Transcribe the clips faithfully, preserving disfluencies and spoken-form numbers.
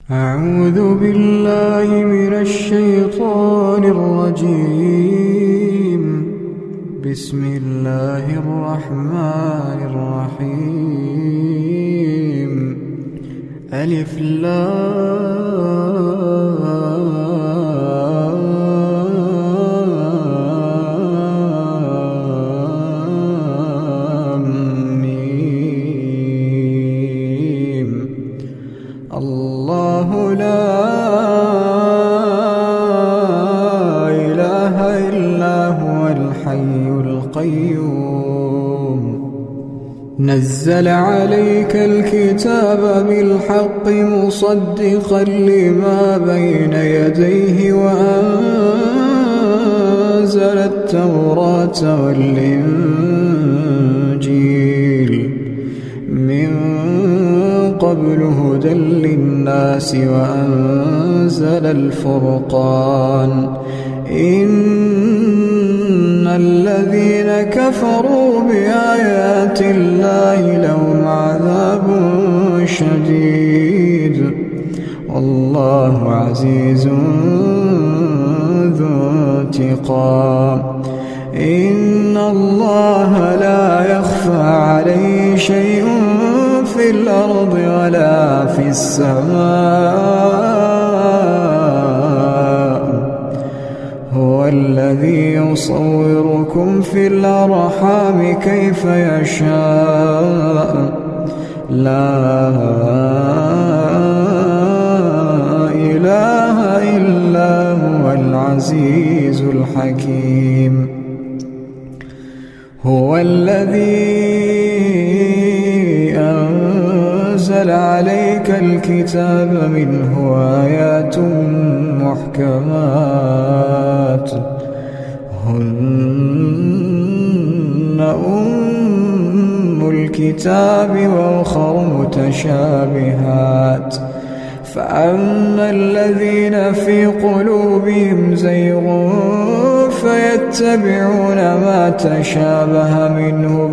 أعوذ بالله من الشيطان الرجيم. بسم الله الرحمن الرحيم. ألف لام ميم. الله لا إله إلا هو الحي القيوم. نزل عليك الكتاب بالحق مصدقا لما بين يديه وأنزل التوراة والإنجيل من قبل هدى للناس وأنزل الفرقان. إن الذين كفروا بآيات الله لهم عذاب شديد والله عزيز ذو انتقام. إن الله لا يخفى عليه شيء في الأرض ولا في السماء. هو الذي يصوركم في الأرحام كيف يشاء. لا إله إلا هو العزيز الحكيم. هو الذي أنزل عليك الكتاب منه آيات محكمات هن أم الكتاب وأخر متشابهات. فأما الذين في قلوبهم زيغ فيتبعون ما تشابه منه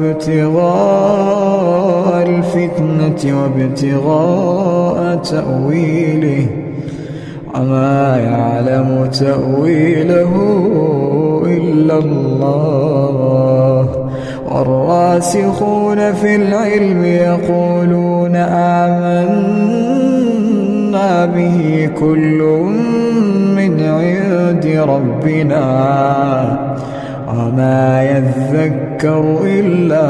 ابتغاء الفتنة وابتغاء تأويله وما يعلم تأويله إلا الله. والراسخون في العلم يقولون آمنا به كل من عند ربنا وما يذكر إلا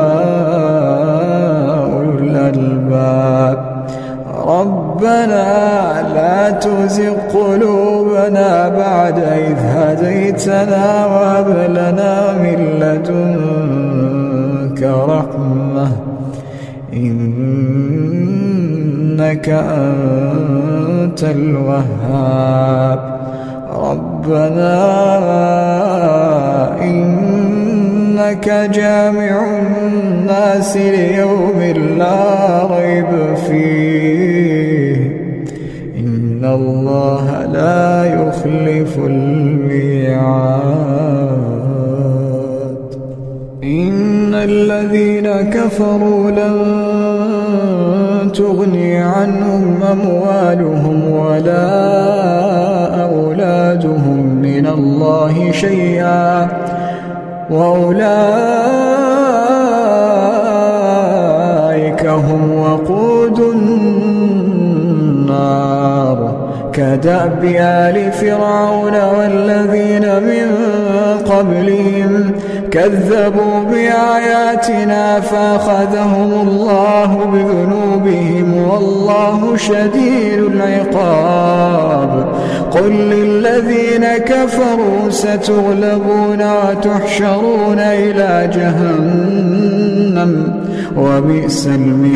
أولو الألباب. ربنا لا تزغ قلوبنا بعد إذ هديتنا وهب لنا من لدنك رحمة إنك أنت الوهاب. ربنا إنك جامع الناس ليوم لا ريب فيه إن الله لا يخلف الميعاد. إن الذين كفروا لن تغني عنهم أموالهم ولا أولادهم من الله شيئا وأولئك هم وقود النار. كدأب آل فرعون والذين من قبلهم كذبوا بآياتنا فأخذهم الله بذنوبهم والله شديد العقاب. قل للذين كفروا ستغلبون وتحشرون إلى جهنم وبئس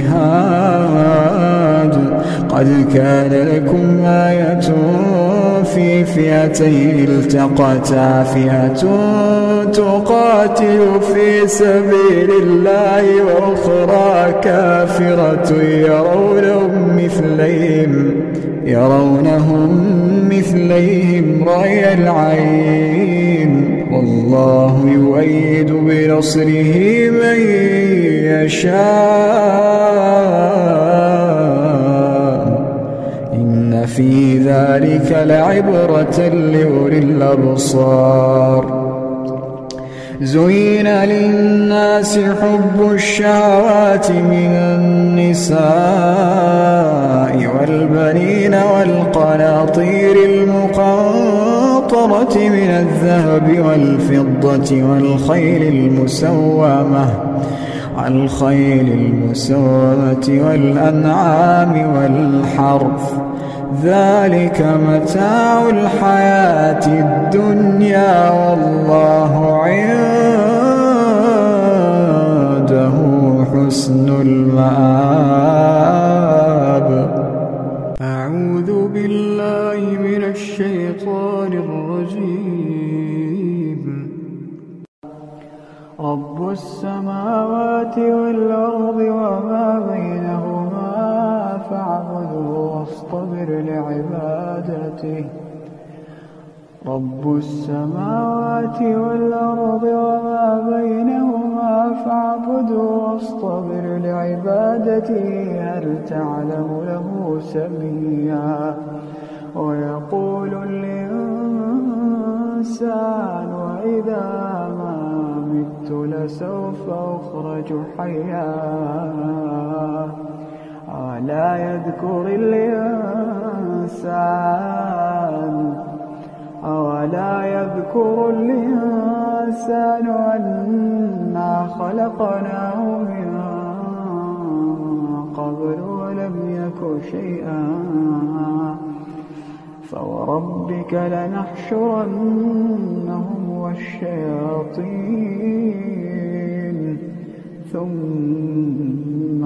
المهاد. قد كان لكم آية في فئتين التقتا فئة تقاتل في سبيل الله وأخرى كافرة يرونهم مثليهم يرونهم مثليهم رأي العين والله يؤيد بنصره من يشاء إن إن في ذلك لعبرة لأولي الأبصار. زين للناس حب الشهوات من النساء والبنين والقناطير المقنطرة من الذهب والفضة والخيل المسومة والخيل المسومة والأنعام والحرث، ذلك متاع الحياة الدنيا والله عنده حسن المآب. أعوذ بالله من الشيطان الرجيم. رب السماوات والأرض وما بينهما فاعبده واصطبر لعبادته. رب السماوات والأرض وما بينهما فاعبده واصطبر لعبادته هل تعلم له سميا. ويقول الإنسان وإذا ما مت لسوف أخرج حيا ألا يذكر الإنسان أولا يذكر الإنسان أنا خلقناه من قبل ولم يك شيئا. فوربك لنحشرنهم والشياطين ثم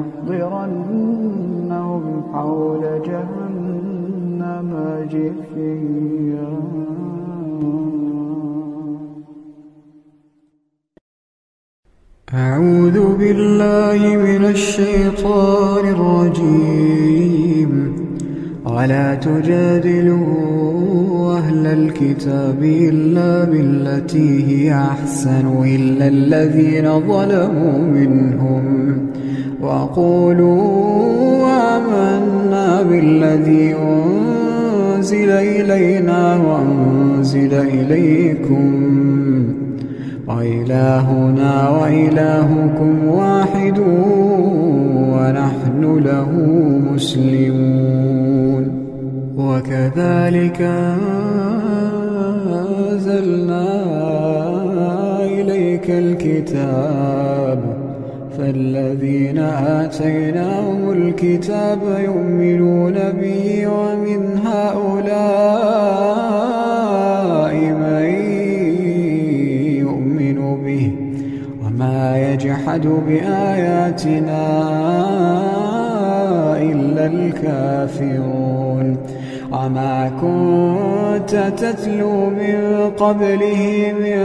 لنحضرنهم حول جهنم جثيا. أعوذ بالله من الشيطان الرجيم. ولا تجادلوا أهل الكتاب إلا بالتي هي أحسن إلا الذين ظلموا منهم وقولوا آمنا بالذي أنزل إلينا وأنزل إليكم وإلهنا وإلهكم واحد ونحن له مسلمون. وكذلك أنزلنا إليك الكتاب فالذين آتيناهم الكتاب يؤمنون به ومن هؤلاء من يؤمن به وما يجحد بآياتنا إلا الكافرون. وما كنت تتلو من قبله من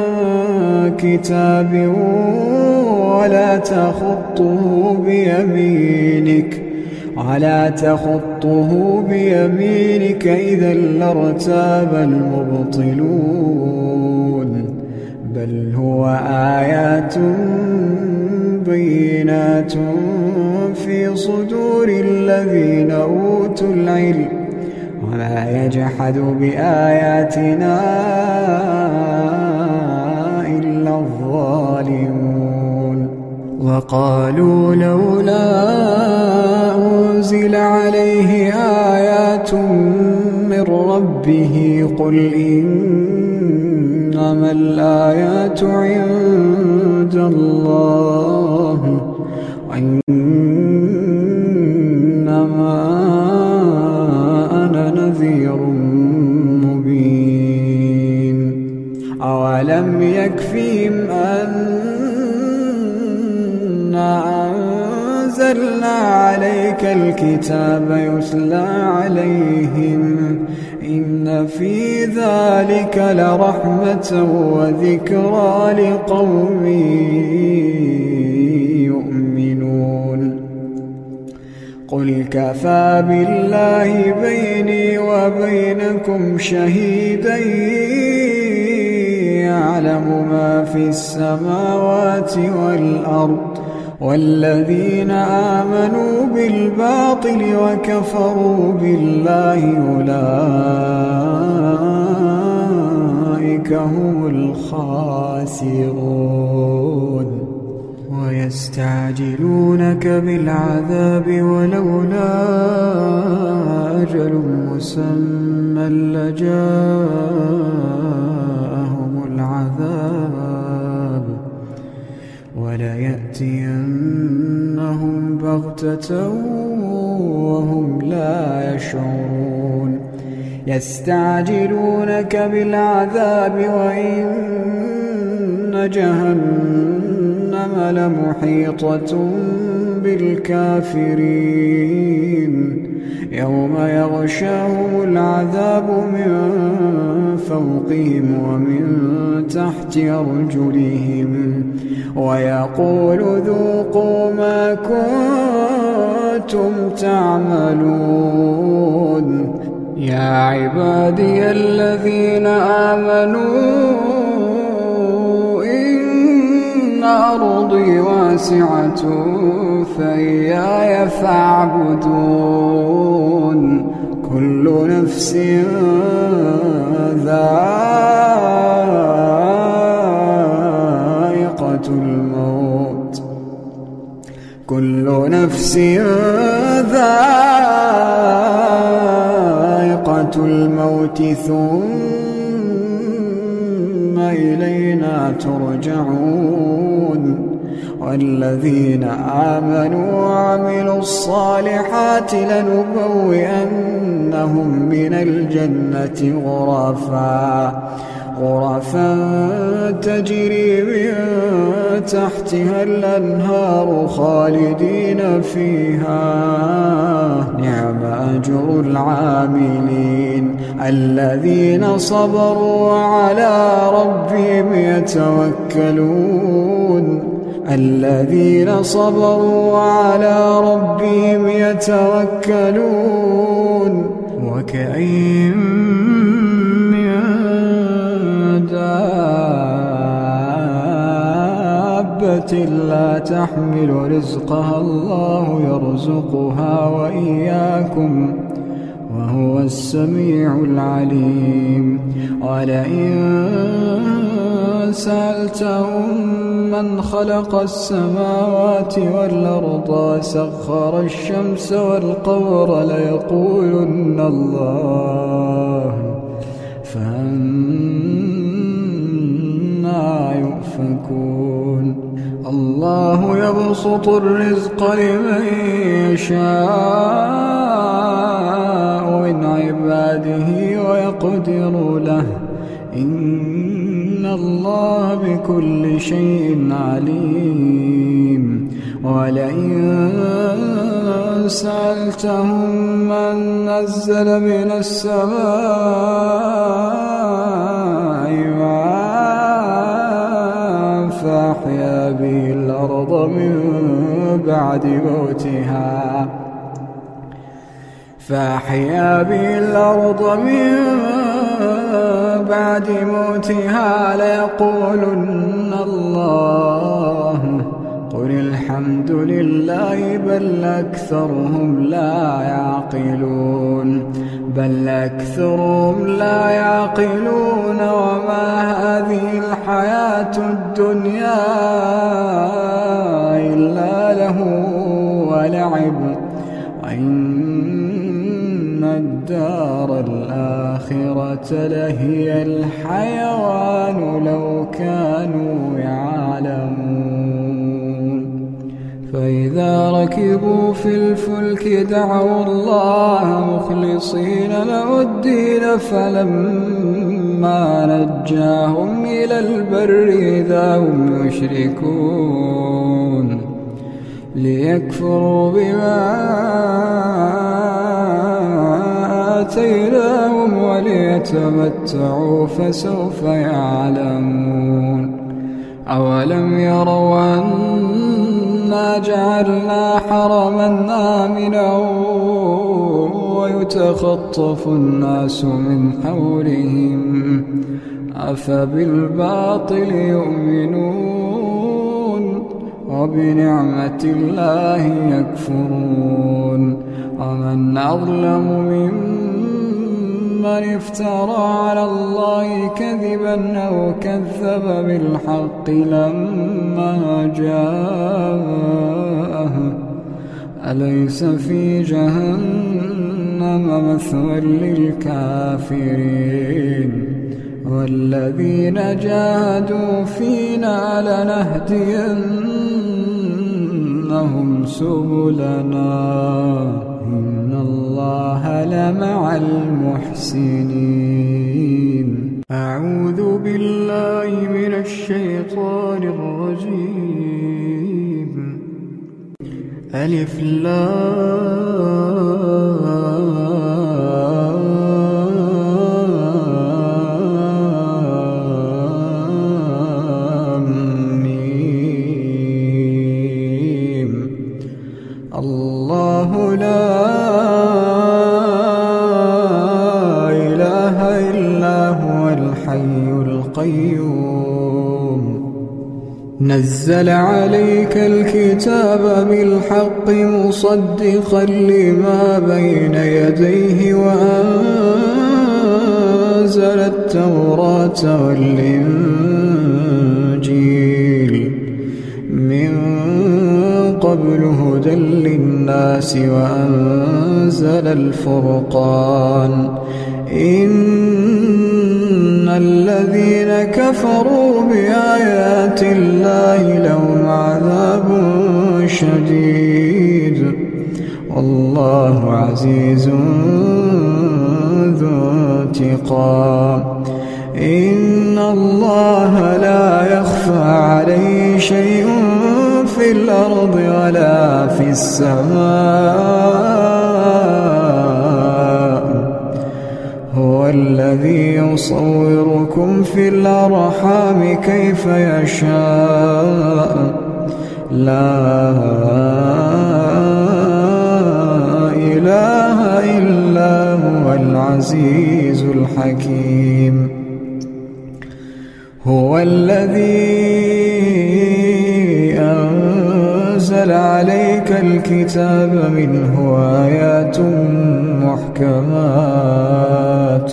كتاب ولا تخطه بيمينك ولا تخطه بيمينك إذا لارتاب المبطلون. بل هو آيات بينات في صدور الذين أوتوا العلم وما يجحد بآياتنا إلا الظالمون. وقالوا لولا أنزل عليه آيات من ربه قل إنما الآيات عند الله وإنما أنا نذير مبين. أولم يكفيهم أنا أنزلنا عليك الكتاب يتلى عليهم إن في ذلك لرحمة وذكرى لقوم يؤمنون. قل كفى بالله بيني وبينكم شهيدا يعلم ما في السماوات والأرض والذين آمنوا بالباطل وكفروا بالله أولئك هم الخاسرون ويستعجلونك بالعذاب ولولا أجل مسمى لجاءهم العذاب وليأتينهم بغتة وهم لا يشعرون يستعجلونك بالعذاب وإن جهنم لمحيطة بالكافرين يوم يغشاهم العذاب من فوقهم ومن تحت أرجلهم ويقول ذوقوا ما كنتم تعملون يا عبادي الذين آمنوا إن أرضي واسعة فإياي فاعبدون كل نفس ذائقة الموت كل نفس ذائقة الموت ثم إلينا ترجعون والذين آمنوا وعملوا الصالحات لنبوئنهم من الجنة غرفا غرفا تجري من تحتها الأنهار خالدين فيها نعم أجر العاملين الذين صبروا وعلى ربهم يتوكلون الذين صبروا وعلى ربهم يتوكلون وكأين من دابة لا تحمل رزقها الله يرزقها وإياكم وهو السميع العليم ولئن سألتهم من خلق السماوات والأرض وسخر الشمس والقمر ليقولن الله فأنى يؤفكون الله يبسط الرزق لمن يشاء من عباده ويقدر له إن الله بكل شيء عليم ولئن سألتهم من نزل من السماء ماء فأحيا به الأرض من بعد موتها فأحيا به الأرض من بعد موتها ليقولن الله قل الحمد لله بل أكثرهم لا يعقلون بل أكثرهم لا يعقلون وما هذه الحياة الدنيا إلا له ولعب وإن الدار الآخرة لهي الحيوان لو كانوا يعلمون فإذا ركبوا في الفلك دعوا الله مخلصين له الدين فلما نجاهم إلى البر إذا هم يشركون ليكفروا بما آتيناهم وليتمتعوا فسوف يعلمون أولم يروا أنا جعلنا حرما آمنا ويتخطف الناس من حولهم أفبالباطل يؤمنون وبنعمة الله يكفرون ومن أظلم ممن افترى على الله كذبا أو كذب بالحق لما جاءه أليس في جهنم مثوى للكافرين والذين جاهدوا فينا لنهدينهم سبلنا إن الله لمع المحسنين. أعوذ بالله من الشيطان الرجيم. ألف لام ميم. الله لا إله إلا هو الحي القيوم نزل عليك الكتاب بالحق مصدقا لما بين يديه وأنزل التوراة والإنجيل من قبل هدى للناس وأنزل الفرقان إن الذين كفروا بآيات الله لهم عذاب شديد والله عزيز ذو انتقام. إن الله لا يخفى عليه شيء في الأرض ولا في السماء هو الذي يصوركم في الأرحام كيف يشاء لا إله إلا هو العزيز الحكيم. هو الذي أنزل عليك الكتاب منه آيات محكمات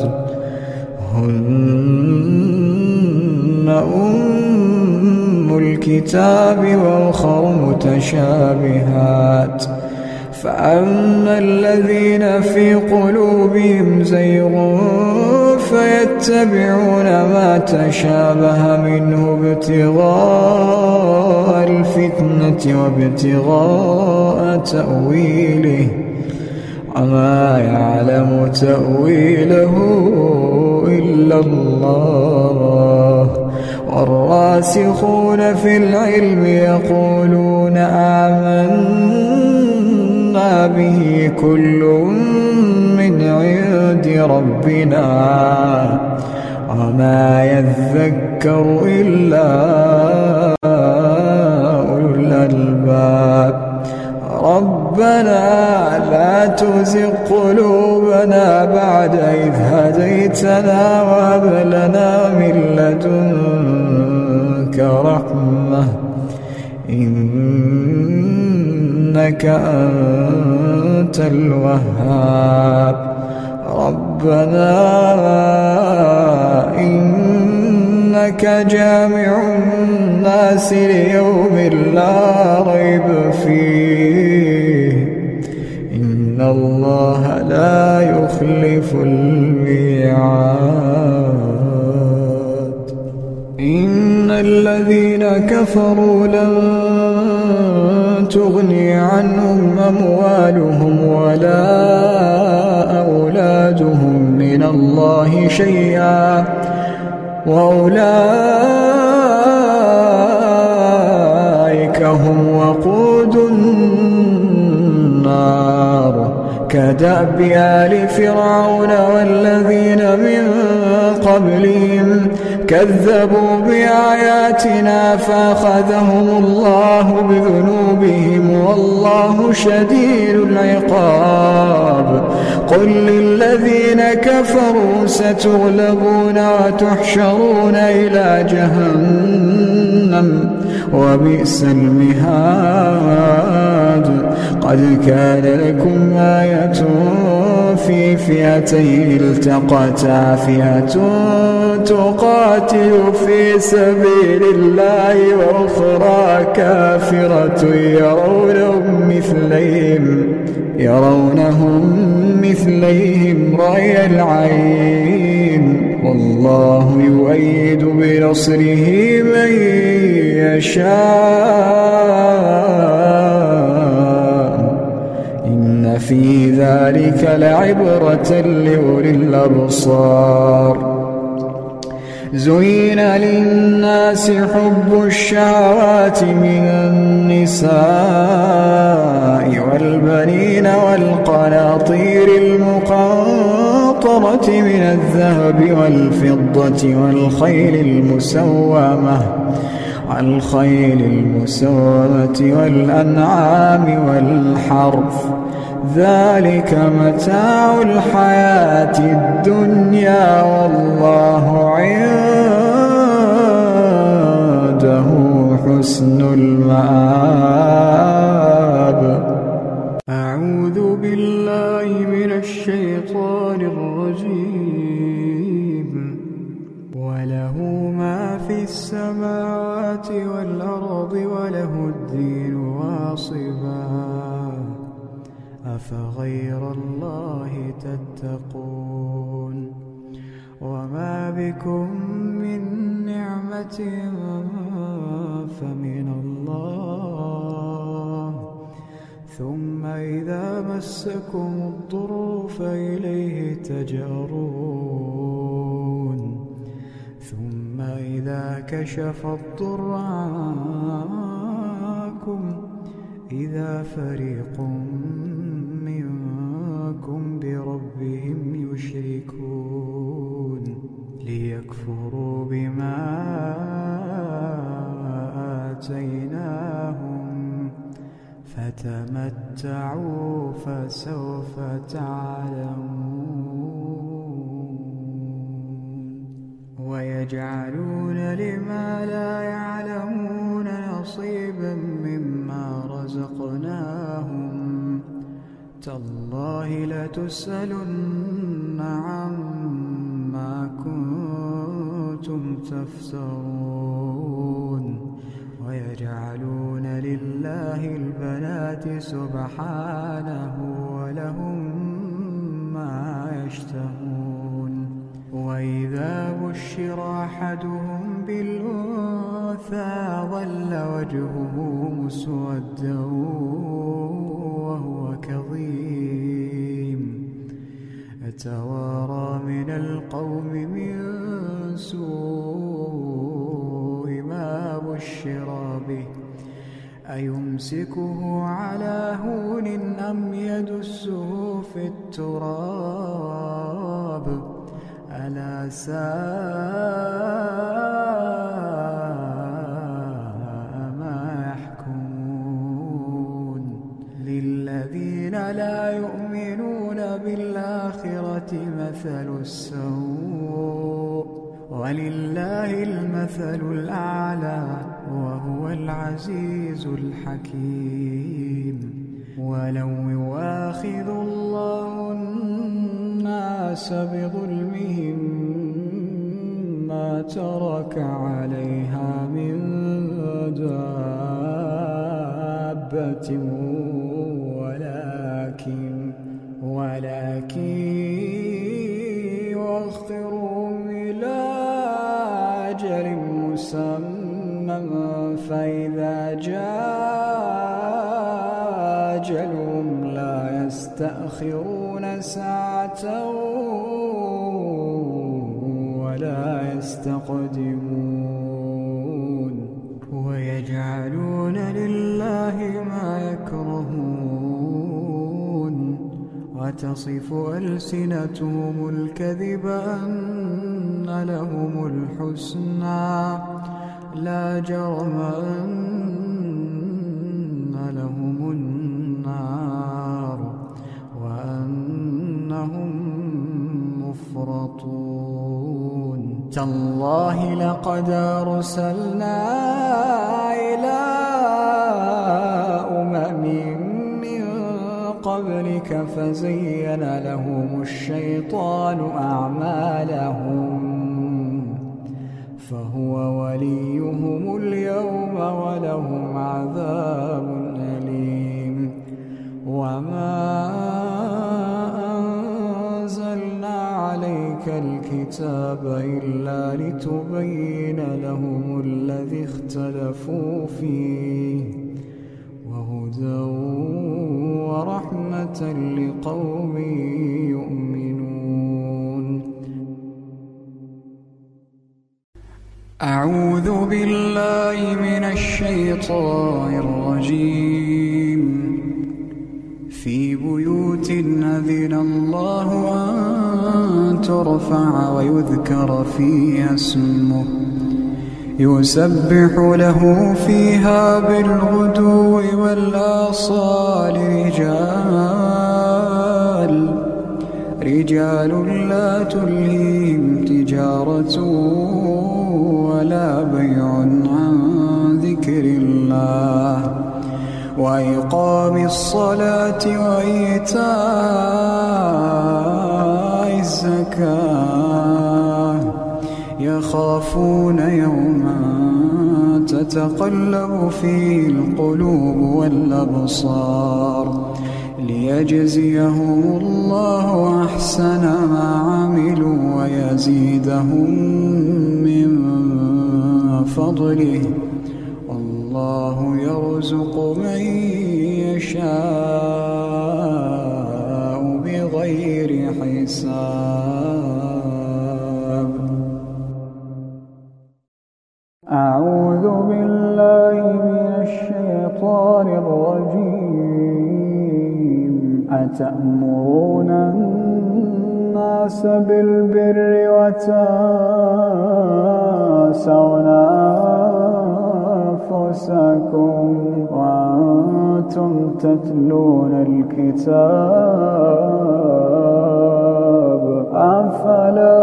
هن أم الكتاب وأخر متشابهات فأما الذين في قلوبهم زيغ فيتبعون ما تشابه منه ابتغاء الفتنة وابتغاء تأويله وما يعلم تأويله إلا الله والراسخون في العلم يقولون آمنا به كل من عند ربنا وما يذكر إلا أولو الألباب. ربنا لا تزغ قلوبنا بعد إذ هديتنا وهب لنا من لدنك رحمة إنك أنت الوهاب. ربنا إنك جامع الناس ليوم لا ريب فيه إن الله لا يخلف الميعاد. إن الذين كفروا لن تغني عنهم أموالهم ولا أولادهم من الله شيئا وأولئك هم وقود النار كدأب آل فرعون والذين من قبلهم كذبوا بآياتنا فأخذهم الله بذنوبهم والله شديد العقاب. قل للذين كفروا ستغلبون وتحشرون إلى جهنم جهنم وبئس المهاد. قد كان لكم آية في فئتين التقتا، فئة تقاتل في سبيل الله وأخرى كافرة يرونهم مثليهم يرونهم مثليهم رأي العين، والله يؤيد بنصره من يشاء، إن في ذلك لعبرة لأولي الأبصار. زين للناس حب الشهوات من النساء والبنين والقناطير المقنطرة من الذهب والفضة والخيل المسومة والخيل المسومة والأنعام والحرث، ذلك متاع الحياة الدنيا، والله عنده حسن المآب. أعوذ بالله من الشيطان الرجيم. وله ما في السماوات والأرض وله الدين واصبا، أفغير الله تتقون. وما بكم من نعمة فمن الله، ثم إذا مسكم الضر فإليه تجأرون، ثم إذا كشف الضر عنكم إذا فريق منكم بربهم يشركون، ليكفروا بما آتيناهم، فتمتعوا فسوف تعلمون. ويجعلون لما لا يعلمون نصيبا مما رزقناهم، تالله لتسألن عما كنتم تفترون. ويجعلون لله البنات سبحانه ولهم ما يشتهون. وإذا بشر أحدهم بالأنثى ظل وجهه مسودا وهو كظيم، يتوارى من القوم من سوء ما بشر به، أيمسكه على هون أم يدسه في التراب، ألا ساء ما يحكمون. للذين لا يؤمنون بالآخرة مثل السوء، ولله المثل الأعلى وهو العزيز الحكيم. ولو يؤاخذ الله الناس بظلمهم ما ترك عليها من دابة، ولكن ولكن يؤخرهم إلى أجل مسمى، فإذا جاء أجلهم لا يستأخرون ساعة ولا يستقدمون. ويجعلون لله ما يكرهون، وتصف ألسنتهم الكذب أن لهم الحسنى، لا جرم أن لهم النار وأنهم مفرطون. تالله لقد أرسلنا إلى أمم من قبلك فزين لهم الشيطان أعمالهم فهو وليهم اليوم ولهم عذاب أليم. وما أنزلنا عليك الكتاب إلا لتبين لهم الذي اختلفوا فيه وهدى ورحمة لقوم يؤمنون. أعوذ بالله من الشيطان الرجيم. في بيوت أذن الله أن ترفع ويذكر فيها اسمه يسبح له فيها بالغدو والآصال رجال رجال لا تلهيهم تجارة ولا بيع عن ذكر الله وإقام الصلاة وإيتاء الزكاة يخافون يوما تتقلب فيه القلوب والأبصار ليجزيهم الله أحسن ما عملوا ويزيدهم من فضله والله يرزق من يشاء بغير حساب. أعوذ بالله من الشيطان الرجيم. أتأمرون الناس بالبر وتنسون أنفسكم وأنتم تتلون الكتاب أفلا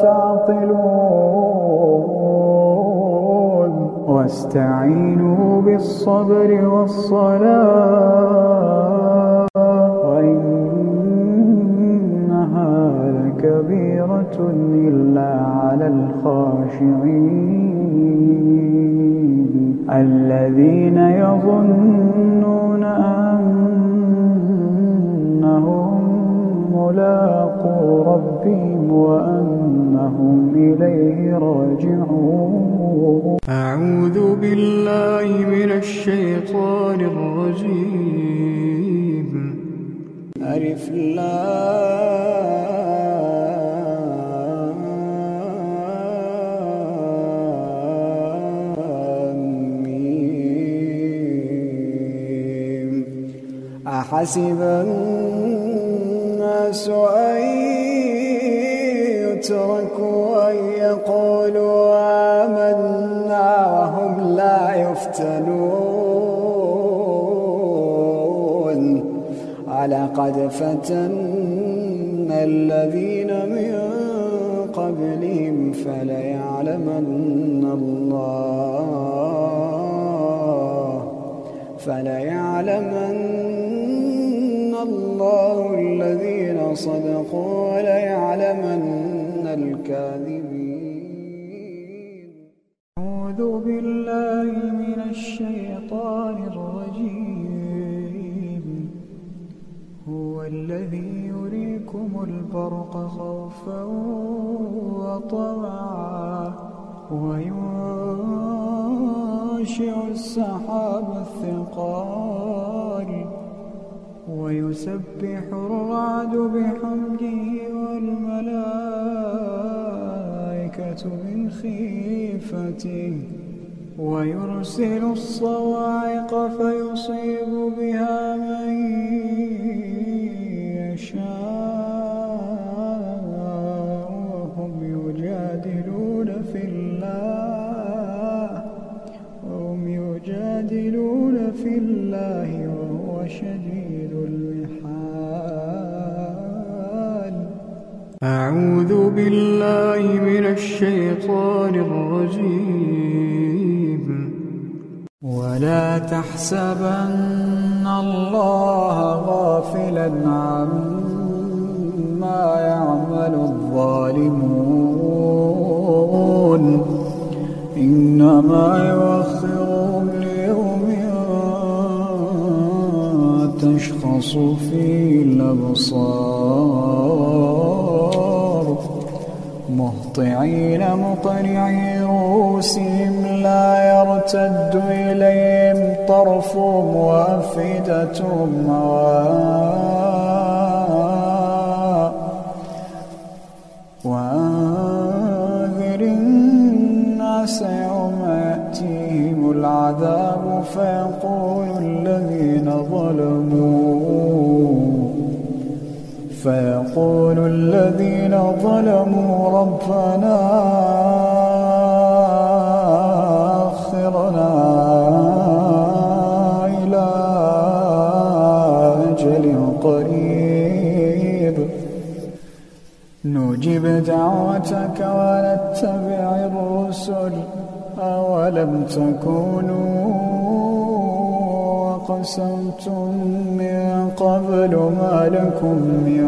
تعقلون. واستعينوا بالصبر والصلاة وإنها لكبيرة إلا على الخاشعين الذين يظنون أنهم ملاقو ربهم وأنهم إليه راجعون. أعوذ بالله من الشيطان الرجيم. ألف لام ميم. أحسب الناس أن يتركوا أن يقولوا آمنا وهم لا يفتنون ولقد فتنا الذين من قبلهم فليعلمن الله فليعلمن الله الذين صدقوا وليعلمن الكاذبين. أعوذ بالله من الشيطان الرجيم. هو الذي يريكم البرق خوفا وطمعا وينشئ السحاب الثقال ويسبح الرعد بحمده والملائكة من خيفته ويرسل الصواعق فيصيب بها من يشاء وهم يجادلون في الله وهم يجادلون في الله وهو شديد المحال. أعوذ بالله من الشيطان الرجيم. ولا تحسبن الله غافلا عما يعمل الظالمون، إنما يؤخرهم ليوم تشخص فيه الأبصار، مهطعين مقنعي رؤوسهم لا يرتد إليهم طرفهم وأفئدتهم هواء. وأنذر الناس يوم يأتيهم العذاب فيقول الذين ظلموا فيقول الذين ظلموا ربنا أخرنا إلى أجل قريب نجب دعوتك ونتبع الرسل، أولم تكونوا أقسمتم من قبل ما لكم من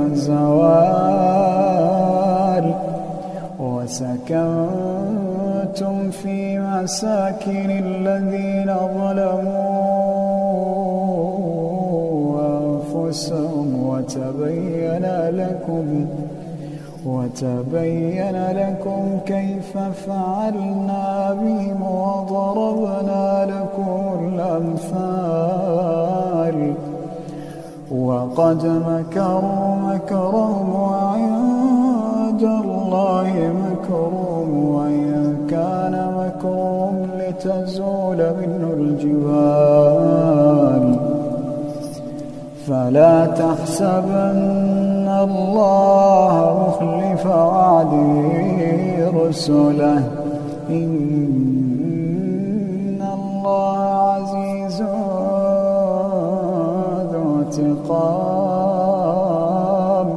زوال، وسكنتم في مساكن الذين ظلموا أنفسهم وتبين لكم وتبين لكم كيف فعلنا بهم وضربنا لكم الأمثال. وقد مكروا مكرهم وعند الله مكرهم، وإن كان مكرهم لتزول منه الجبال. فلا تحسبن الله مخلف وعده رسله، إن الله عزيز ذو انتقام.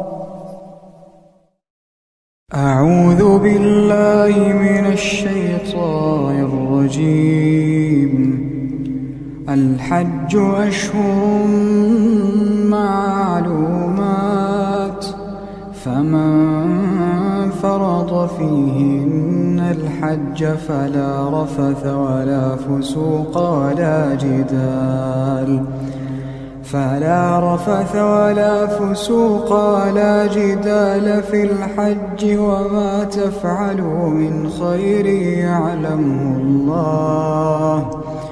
أعوذ بالله من الشيطان الرجيم. الحج أشهر معلومات، فمن فرض فيهن الحج فلا رفث ولا فسوق ولا جدال فلا رفث ولا فسوق ولا جدال في الحج، وما تفعلوا من خير يعلمه الله،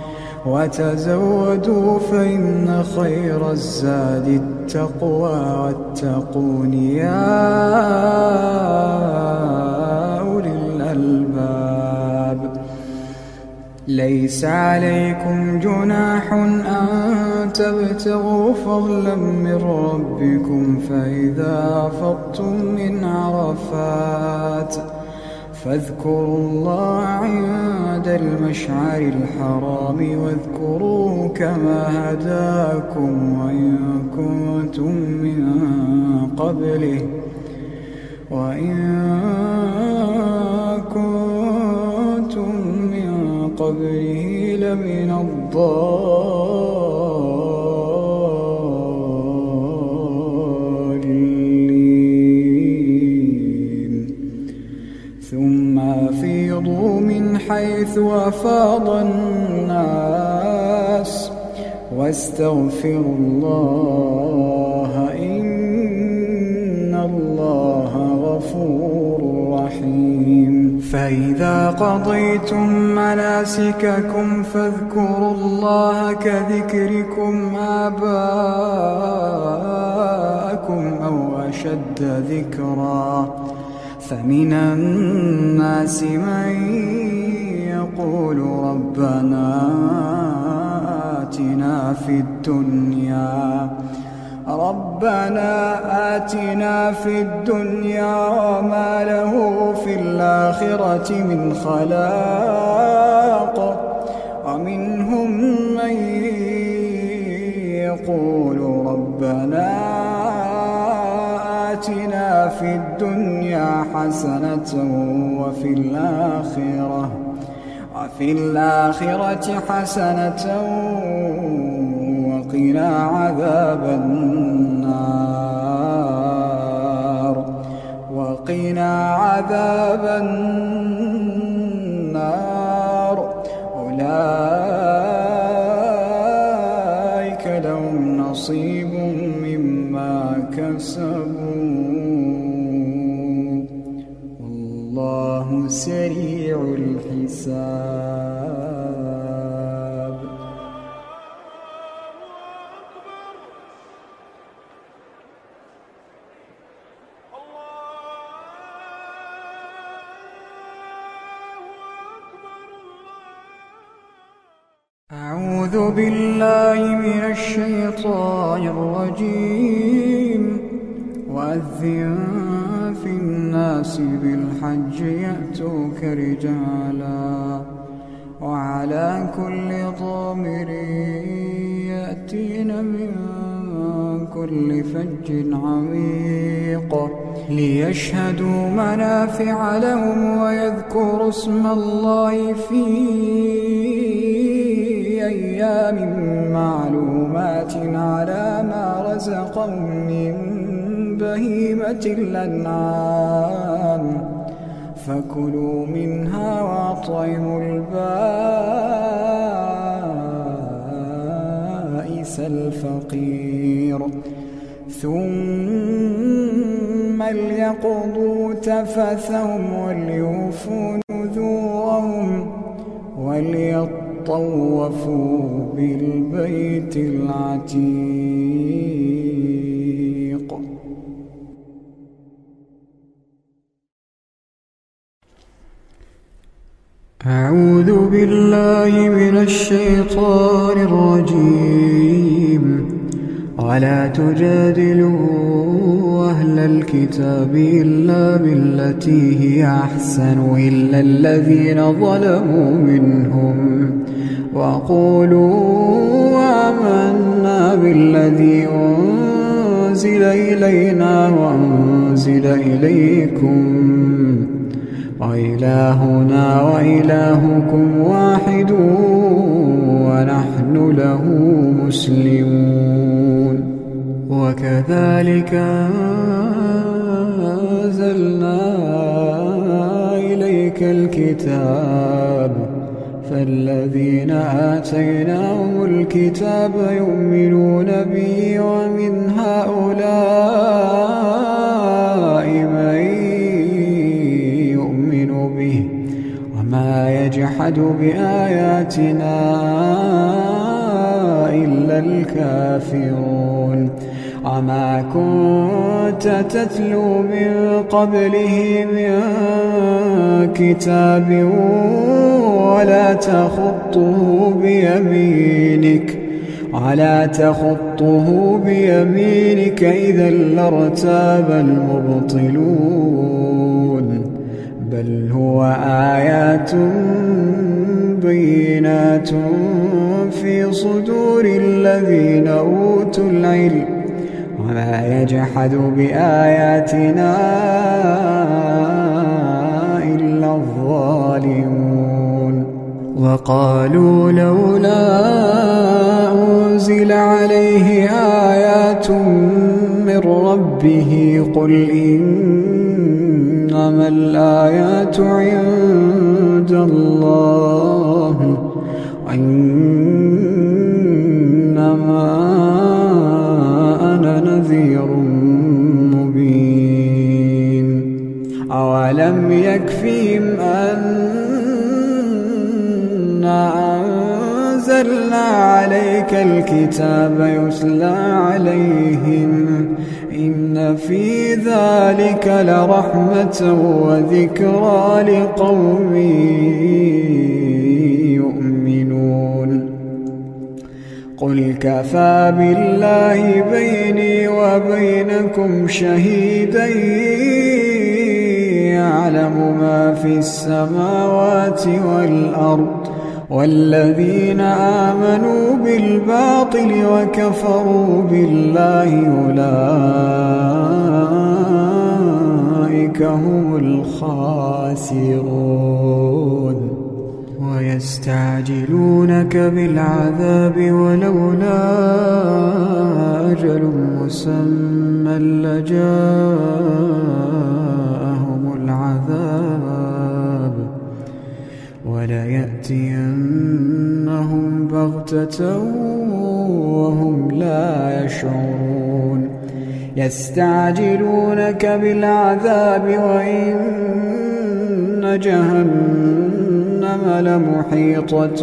وتزودوا فإن خير الزاد التقوى، واتقون يا أولي الألباب. ليس عليكم جناح أن تبتغوا فضلا من ربكم، فإذا أفضتم من عرفات فاذكروا الله عند المشعر الحرام، واذكروه كما هداكم وإن كنتم من قبله وإن كنتم من قبله لمن الضالين. ثم أفيضوا من حيث أفاض الناس واستغفروا الله، إن الله غفور رحيم. فإذا قضيتم مناسككم فاذكروا الله كذكركم آباءكم أو أشد ذكرا، فمن الناس من يقول ربنا آتنا في الدنيا ربنا آتنا في الدنيا وما له في الآخرة من خلاق، ومنهم من يقول ربنا آتنا في الدنيا حسنة وفي الآخرة وفي الآخرة حسنة وقنا عذاب النار وقنا عذاب النار أولئك لهم نصيب مما كسبوا والله سريع الحساب. أعوذ بالله من الشيطان الرجيم. وأذن في الناس بالحج يأتوك رجالا وعلى كل ضامر يأتين من كل فج عميق ليشهدوا منافع لهم ويذكروا اسم الله في أيام معلومات على ما رزقهم من بهيمة الأنعام فكلوا منها وأطعموا البائس الفقير ثم ليقضوا تفثهم وليوفوا نذورهم وليطوفوا بالبيت العتيق. أعوذ بالله من الشيطان الرجيم. ولا تجادلوا أهل الكتاب إلا بالتي هي أحسن إلا الذين ظلموا منهم وقولوا آمنا بالذي أنزل إلينا وأنزل إليكم وإلهنا وإلهكم واحد ونحن له مسلمون. وكذلك أنزلنا إليك الكتاب فالذين آتيناهم الكتاب يؤمنون به ومن هؤلاء من يؤمن به وما يجحد بآياتنا إلا الكافرون. وما كنت تتلو من قبله من كتاب ولا تخطه بيمينك ولا تخطه بيمينك إذا لارتاب المبطلون بل هو آيات بينات في صدور الذين أوتوا العلم وما يجحد بآياتنا إلا الظالمون. وقالوا لولا أنزل عليه آيات من ربه قل إنما الآيات عند الله وإنما أنا نذير مبين. أولم يكفهم أنا أنزلنا عليك الكتاب يتلى عليهم إن في ذلك لرحمة وذكرى لقوم يؤمنون. قل كفى بالله بيني وبينكم شهيدا يعلم ما في السماوات والأرض والذين آمنوا بالباطل وكفروا بالله أولئك هم الخاسرون. ويستعجلونك بالعذاب ولولا أجل مسمى لجاءهم العذاب وليأتينهم بغتة وهم لا يشعرون. يستعجلونك بالعذاب وإن جهنم لمحيطة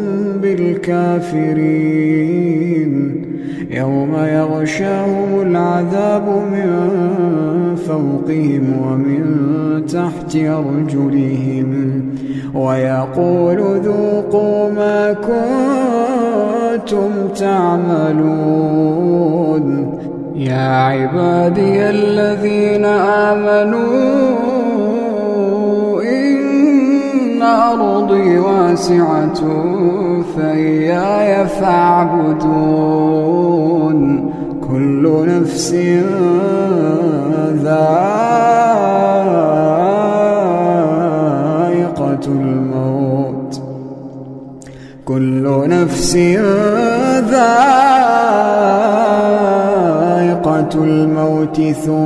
بالكافرين يوم يغشاهم العذاب من فوقهم ومن تحت أرجلهم ويقول ذوقوا ما كنتم تعملون. يا عبادي الذين آمنوا إن أرضي واسعة فإياي فاعبدون. كل نفس ذائقة الموت كل نفس ذائقة الموت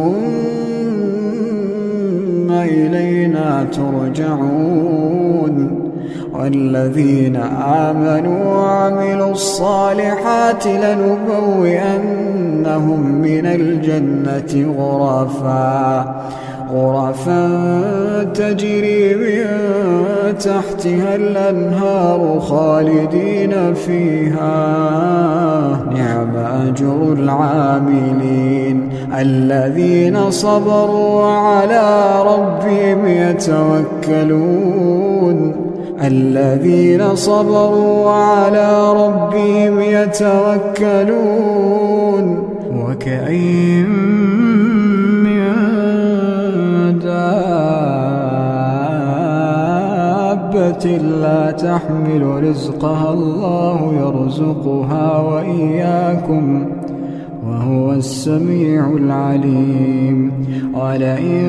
ثم إلينا ترجعون. والذين آمنوا وعملوا الصالحات لنبوئنهم من الجنة غرفا غرفا تجري من تحتها الأنهار خالدين فيها نعم أجر العاملين. الذين صبروا وعلى ربهم يتوكلون الذين صبروا وعلى ربهم يتوكلون. وكأين من دابة لا تحمل رزقها الله يرزقها وإياكم وهو السميع العليم. ولئن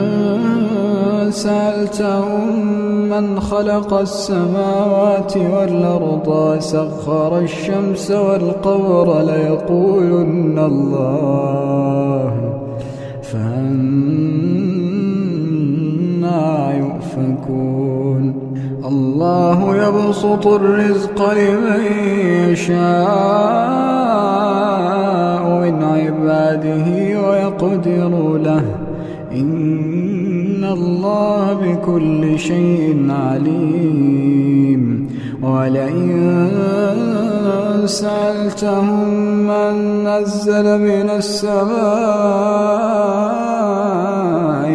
سألتهم من خلق السماوات والأرض وسخر الشمس والقمر ليقولن الله فأنى يؤفكون. الله يبسط الرزق لمن يشاء من عباده ويقدر له إن الله بكل شيء عليم. ولئن سألتهم من نزل من السماء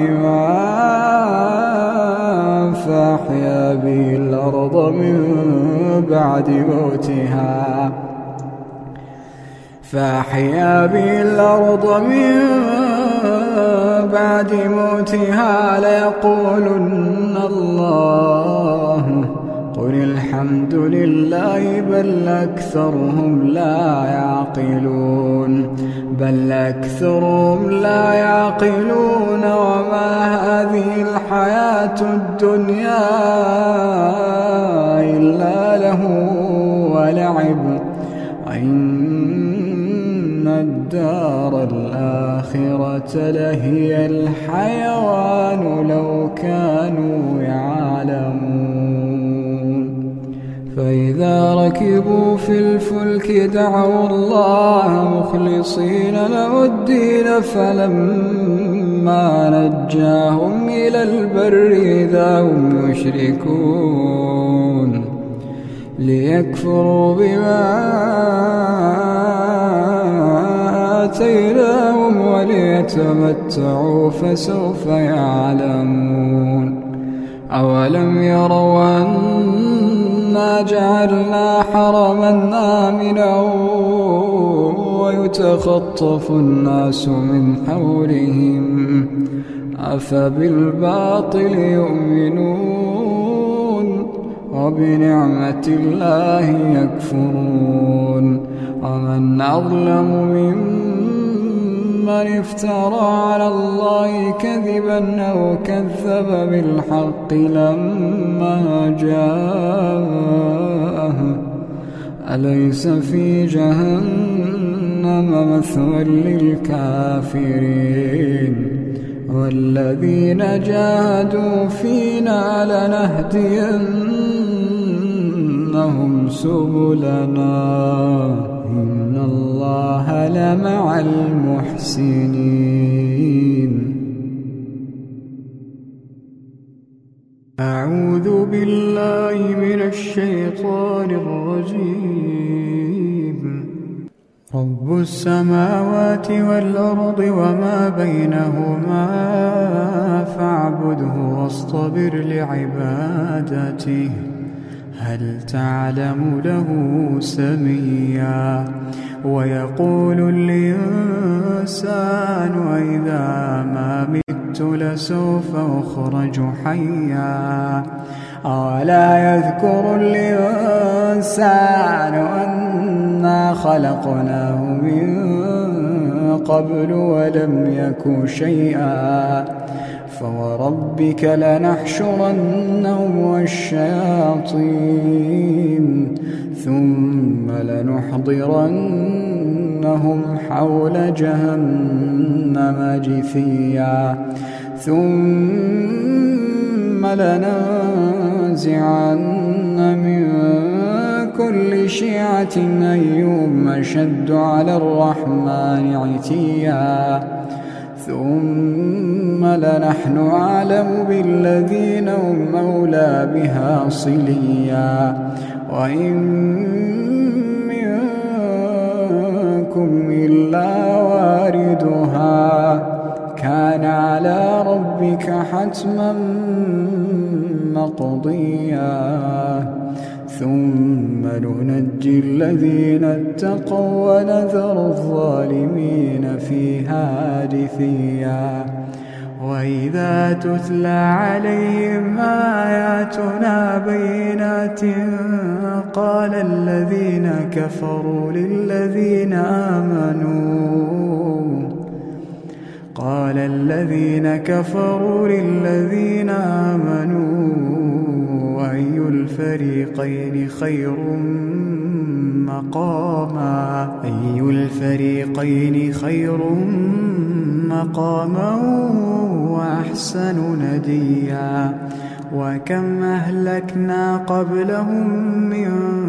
ماء فأحيا به الأرض من بعد موتها فأحيا به الأرض من بعد موتها ليقولن الله قل الحمد لله بل أكثرهم لا يعقلون بل أكثرهم لا يعقلون. وما هذه الحياة الدنيا إلا له ولعب وإن الدار الآخرة لهي الحيوان لو كانوا يعلمون. فإذا ركبوا في الفلك دعوا الله مخلصين له الدين فلما نجاهم إلى البر إذا هم يشركون ليكفروا بما آتيناهم وليتمتعوا فسوف يعلمون. أولم يروا أنا جعلنا حرما آمنا ويتخطف الناس من حولهم أفبالباطل يؤمنون وبنعمة الله يكفرون. ومن أظلم ممن من افترى على الله كذبا أو كذب بالحق لما جاءه أليس في جهنم مثوى للكافرين والذين جاهدوا فينا لنهدينهم سبلنا إن الله لمع المحسنين. أعوذ بالله من الشيطان الرجيم. رب السماوات والأرض وما بينهما فاعبده واصطبر لعبادته هل تعلم له سميا. ويقول الإنسان إذا ما مت لسوف أخرج حيا أولا يذكر الإنسان أنا خلقناه من قبل ولم يك شيئا فوربك لنحشرنهم والشياطين ثم لنحضرنهم حول جهنم جثيا ثم لننزعن من كل شيعة أيهم أشد على الرحمن عتيا ثم لنحن أعلم بالذين هم أولى بها صليا وإن منكم إلا واردها كان على ربك حتما مقضيا ثم ننجي الذين اتقوا ونذر الظالمين فيها جثيا. وإذا تتلى عليهم آياتنا بينات قال الذين كفروا للذين آمنوا قال الذين كفروا للذين آمنوا أي الفريقين خير مقاما أي الفريقين خير مقاما وأحسن نديا. وكم أهلكنا قبلهم من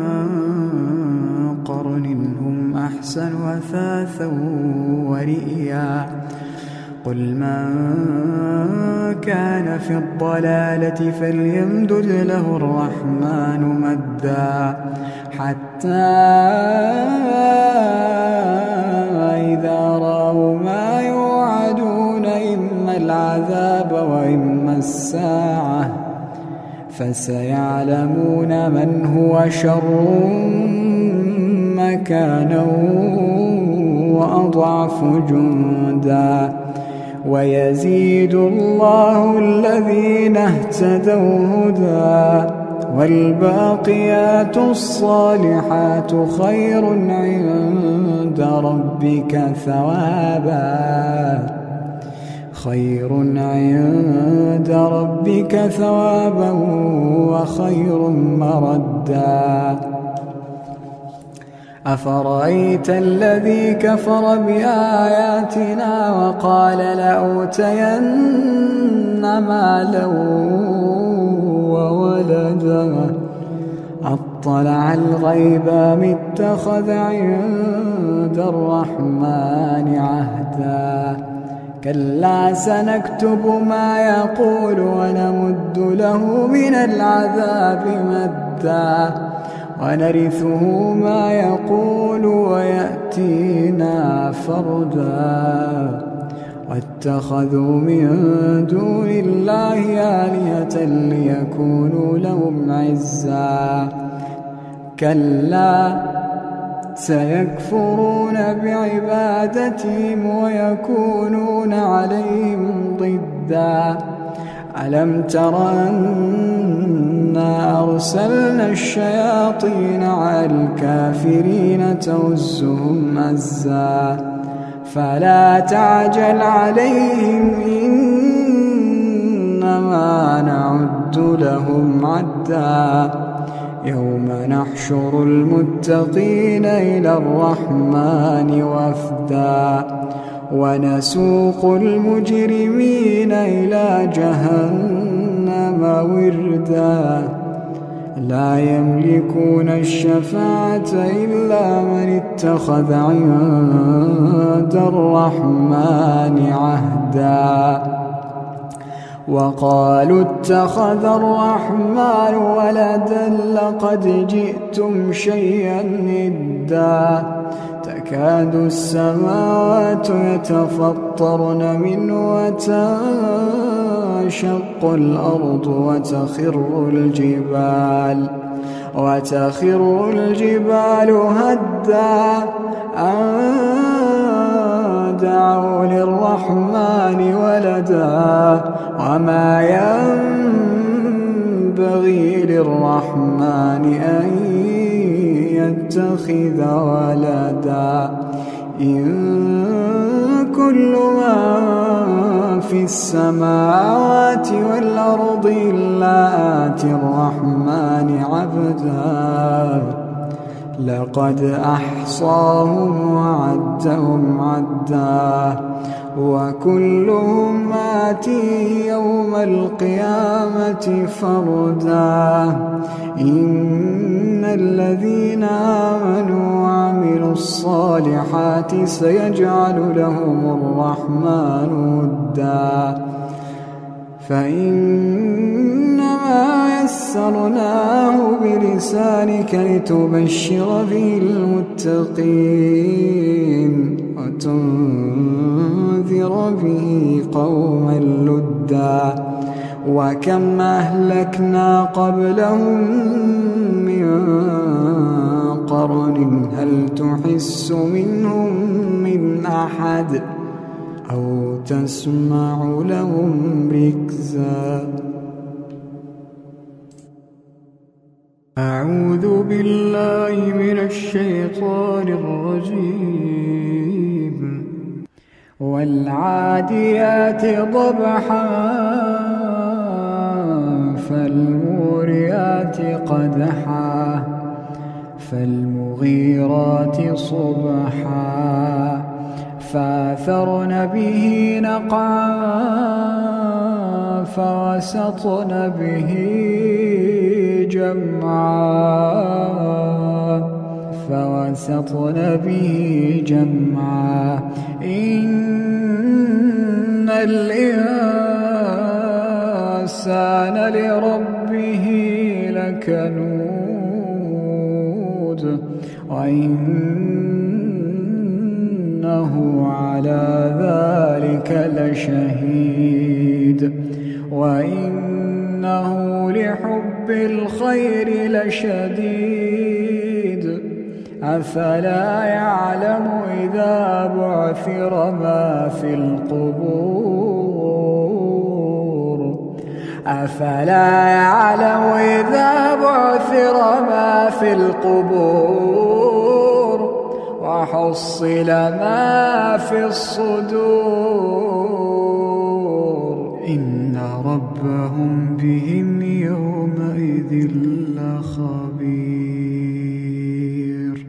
قرن هم أحسن أثاثا ورئيا. قل من كان في الضلالة فليمدد له الرحمن مدا حتى إذا رأوا ما يوعدون إما العذاب وإما الساعة فسيعلمون من هو شر مكانا وأضعف جندا. ويزيد الله الذين اهتدوا هدى والباقيات الصالحات خير عند ربك ثوابا خير عند ربك ثوابا وخير مردا. أفرأيت الذي كفر بآياتنا وقال لأوتين مالا وولدا أطلع الغيب أم اتخذ عند الرحمن عهدا. كلا سنكتب ما يقول ونمد له من العذاب مدا ونرثه ما يقول ويأتينا فردا. واتخذوا من دون الله آلهة ليكونوا لهم عزا. كلا سيكفرون بعبادتهم ويكونون عليهم ضدا. ألم تر أنا أرسلنا الشياطين على الكافرين تؤزهم أزا فلا تعجل عليهم إنما نعد لهم عدا يوم نحشر المتقين إلى الرحمن وفدا ونسوق المجرمين إلى جهنم وردا لا يملكون الشفاعة إلا من اتخذ عند الرحمن عهدا وقالوا اتخذ الرحمن ولدا لقد جئتم شيئا إدا تكاد السماوات يتفطرن منه وتنشق الأرض وتخر الجبال وتخر الجبال هدا أن دعوا للرحمن ولدا وما ينبغي للرحمن أن يتخذ ولدا إن كل من في السماوات والأرض إلا آتي الرحمن عبدا لقد أحصاهم وعدهم عدا وكلهم آتيه يوم القيامة فردا إن الذين آمنوا وعملوا الصالحات سيجعل لهم الرحمن ودا فإنما يسرناه بلسانك لتبشر به المتقين وتنذر به قوما لدا وكم أهلكنا قبلهم من قرن هل تحس منهم من أحد أو تسمع لهم ركزا أعوذ بالله من الشيطان الرجيم والعاديات ضبحا فالموريات قدحا فالمغيرات صبحا فأثرن به نقعا فوسطن به جمعا فوسطن به جمعا إن الإنسان لربه لكنود وإنه على ذلك لشهيد وإنه لحب الخير لشديد أفلا يعلم إذا بعثر ما في القبور أفلا يعلم إذا بعثر ما في القبور وحصل ما في الصدور إن ربهم بهم يومئذ لخبير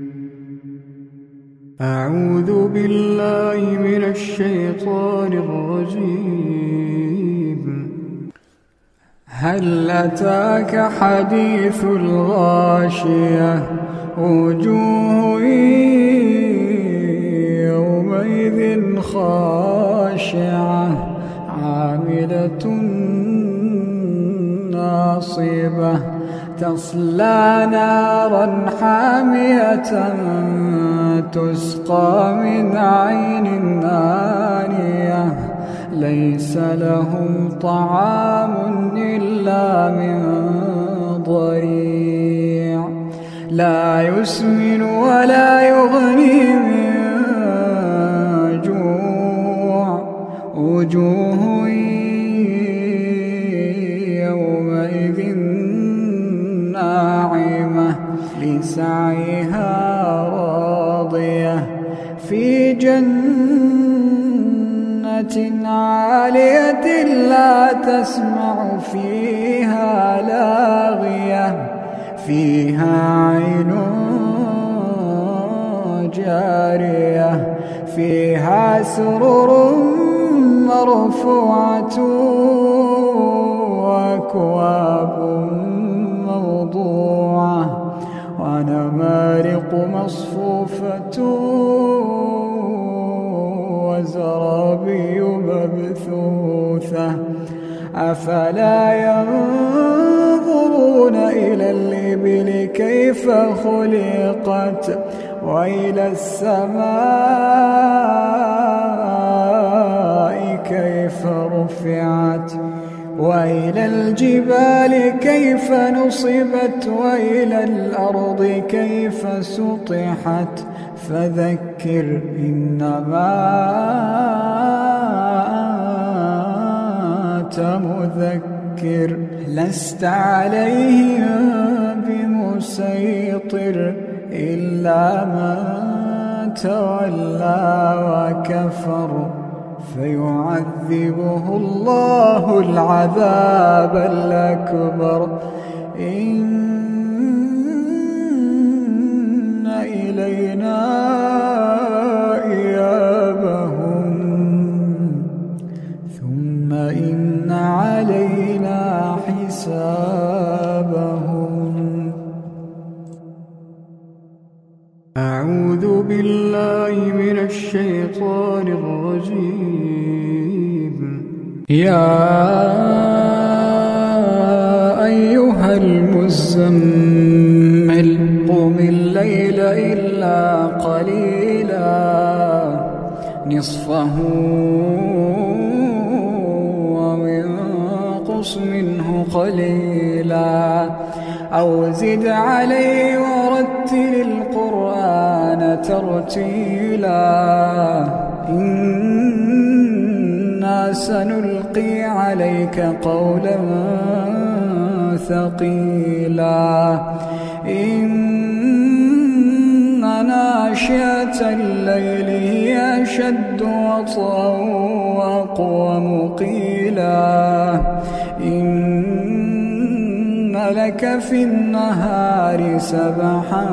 أعوذ بالله من الشيطان الرجيم هل أتاك حديث الغاشية وجوه يومئذ خاشعة عاملة ناصبة تصلى نارا حامية تسقى من عين آنية ليس لهم طعام إلا من ضريع لا يسمن ولا يغني من جوع وجوه يومئذ ناعمة لسعيها راضية في جنة تسمع فيها لاغية فيها عين جارية فيها سرر مرفوعة وأكواب موضوعة ونمارق مصفوفة وزرابي مبثوثة أفلا ينظرون إلى الإبل كيف خلقت وإلى السماء كيف رفعت وإلى الجبال كيف نصبت وإلى الأرض كيف سطحت فذكر إنما أنت مذكر لست عليهم بمسيطر إلا من تولى وكفر فيعذبه الله العذاب الأكبر إن إلينا إيابهم ثم إن علينا حسابهم. أعوذ بالله من الشيطان الرجيم. يا أيها المزمل قم الليل إلا قليلا نصفه وانقص منه قليلا أو زد عليه ورتل القرآن ترتيلا إنا سنلقي عليك قولا ثقيلا إن ناشئة الليل هي أشد وطئا وأقوم قيلا إن لك في النهار سبحا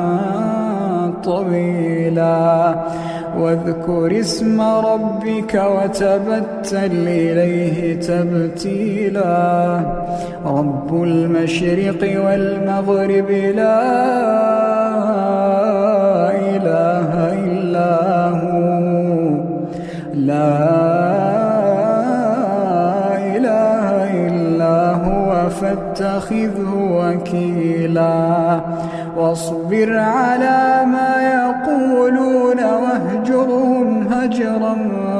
طويلا واذكر اسم ربك وتبتل إليه تبتيلا رب المشرق والمغرب لا إله إلا هو لا فاتخذه وكيلا واصبر على ما يقولون واهجرهم هجرا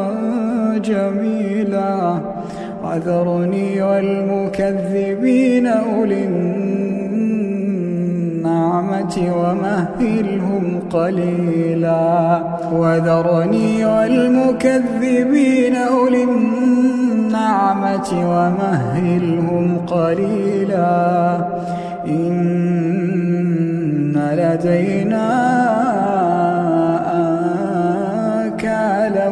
جميلا وذرني والمكذبين أولي النعمة ومهلهم قليلا وذرني والمكذبين أولي النعمة ومهلهم قليلا إن لدينا أنكالا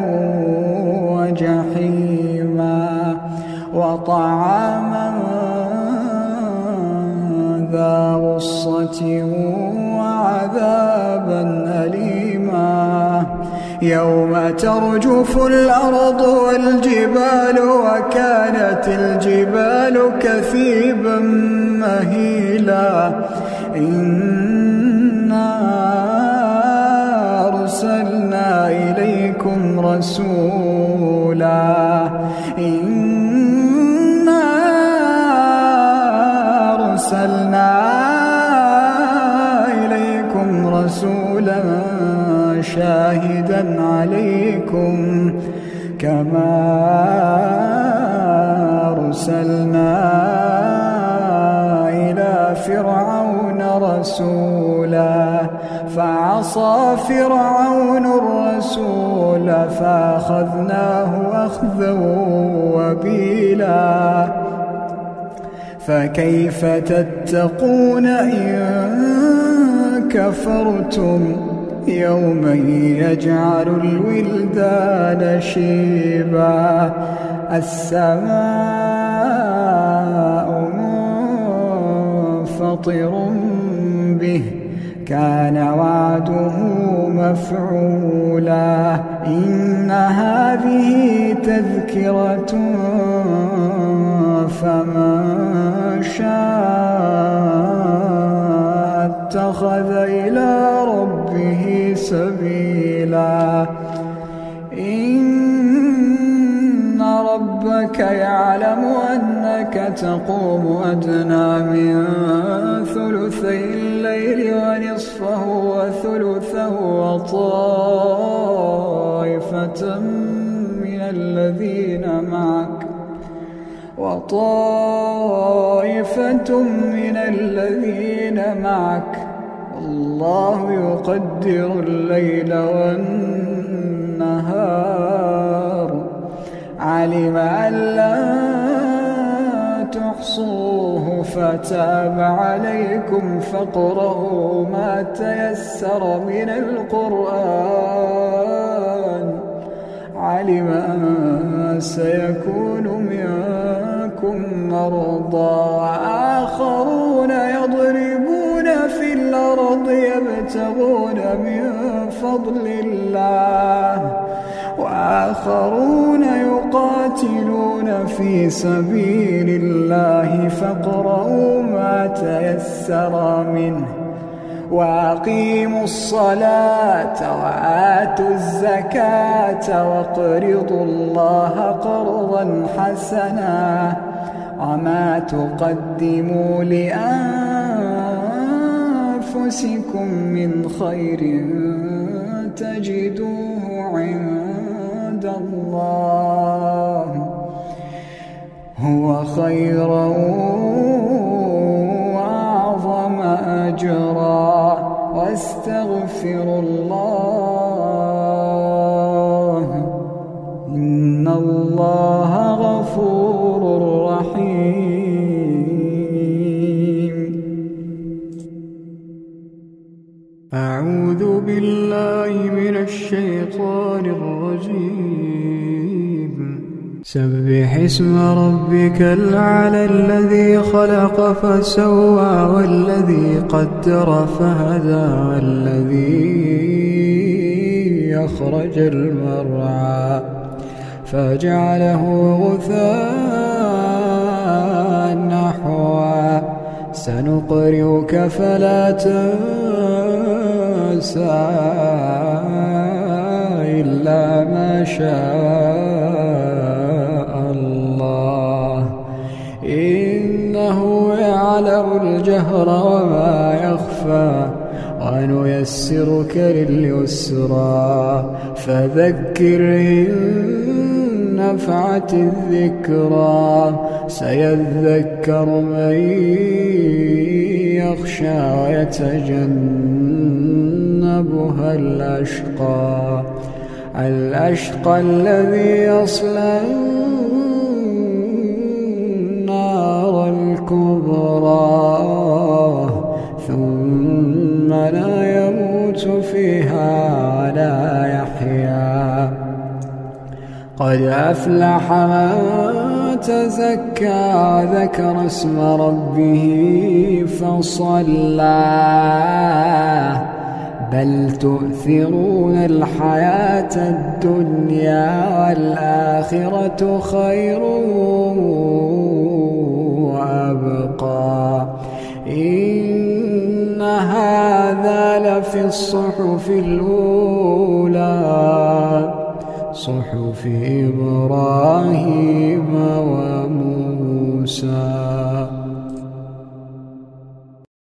وجحيما وطعاما ذا غصة وعذابا أليما يوم ترجف الأرض والجبال وكانت الجبال كثيبا مهيلا إنا أرسلنا إليكم رسولا إنا أرسلنا إليكم رسولا شاهدا عليكم كما أرسلنا إلى فرعون رسولا فعصى فرعون الرسول فأخذناه أخذا وبيلا فكيف تتقون إن كفرتم يوما يجعل الولدان شيبا السماء ممطر به كان وعده مفعولا إن هذه تذكرة فمن شاء اتخذ إلى ربه سبيلا إن ربك يعلم أنك تقوم أدنى من ثلثي الليل ونصفه وثلثه وطائفة من الذين معك وطائفة من الذين معك الله يقدر الليل والنهار علم أن لا تحصوه فتاب عليكم فاقرؤوا ما تيسر من القرآن علم أن سيكون منكم مرضى وآخرون يضربون في الأرض يبتغون من فضل الله وآخرون يقاتلون في سبيل الله فاقرؤوا ما تيسر منه وأقيموا الصلاة وآتوا الزكاة واقرضوا الله قرضا حسنا وما تقدموا لأنفسكم من خير تجدوه عند الله هو خيرا وأعظم أجرا واستغفروا الله إن الله غفور رحيم. أعوذ بالله من الشيطان الرجيم. سبح اسم ربك الأعلى الذي خلق فسوى والذي قدر فهدى والذي أخرج المرعى فجعله غثاء نحوا سنقرئك فلا تنسى إلا ما شاء الله إنه يعلم الجهر وما يخفى ونيسرك لليسرى فذكر إن نفعت الذكرى سيذكر من يخشى ويتجنبها الأشقى الأشقى الذي يصلى النار الكبرى ثم لا يموت فيها ولا يحيا قد أفلح من تزكى ذكر اسم ربه فصلى بل تؤثرون الحياة الدنيا والآخرة خير وأبقى إن هذا لفي الصحف الأولى صحف إبراهيم وموسى.